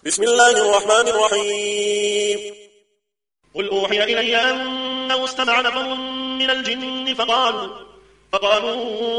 بسم الله الرحمن الرحيم. قل أوحي إلي أنه استمع نفر من الجن فقالوا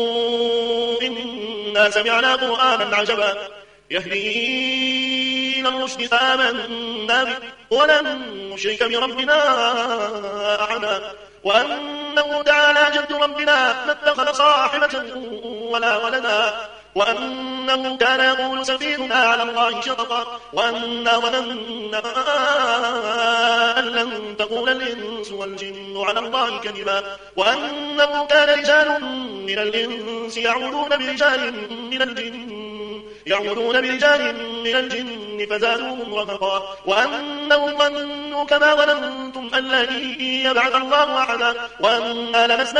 إنا سمعنا قرآنا عجبا يهدي إلى الرشد فآمنا به ولن نشرك بربنا أحدا وأنه تعالى جد ربنا ما اتخذ صاحبة ولا ولدا وأنه كان يقول سفيهنا على الله شططا وأنا ظننا أن لن تقول الإنس والجن على الله كذبا وأنه كان رجال من الإنس يعوذون برجال من الجن فزادوهم رهقا وأنهم ظنوا كما ظننتم أن لن يبعث الله أحدا وأنا لمسنا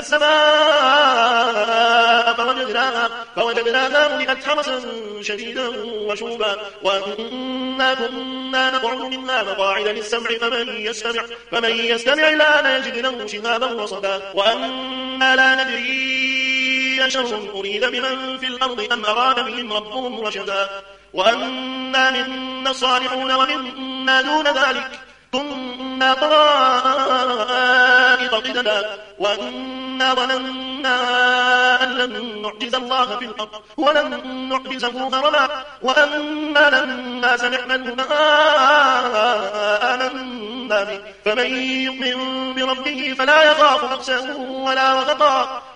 السماء فوجدناها ملئت حرسا شديدا وشوبا وأنا كنا نقعد منها مقاعد للسمع فمن يستمع الآن يجد له شهابا رصدا وأنا لا ندري أشر أريد بمن في الأرض أم أراد بهم ربهم رشدا وأنا منا الصالحون ومنا دون ذلك كنا طرائق قددا وأنا ظننا أن لن نعجز الله في الأرض ولن نعجزه هربا وأنا لما سمعنا الهدى آمنا به فمن يؤمن بربه فلا يخاف بخسا ولا رهقا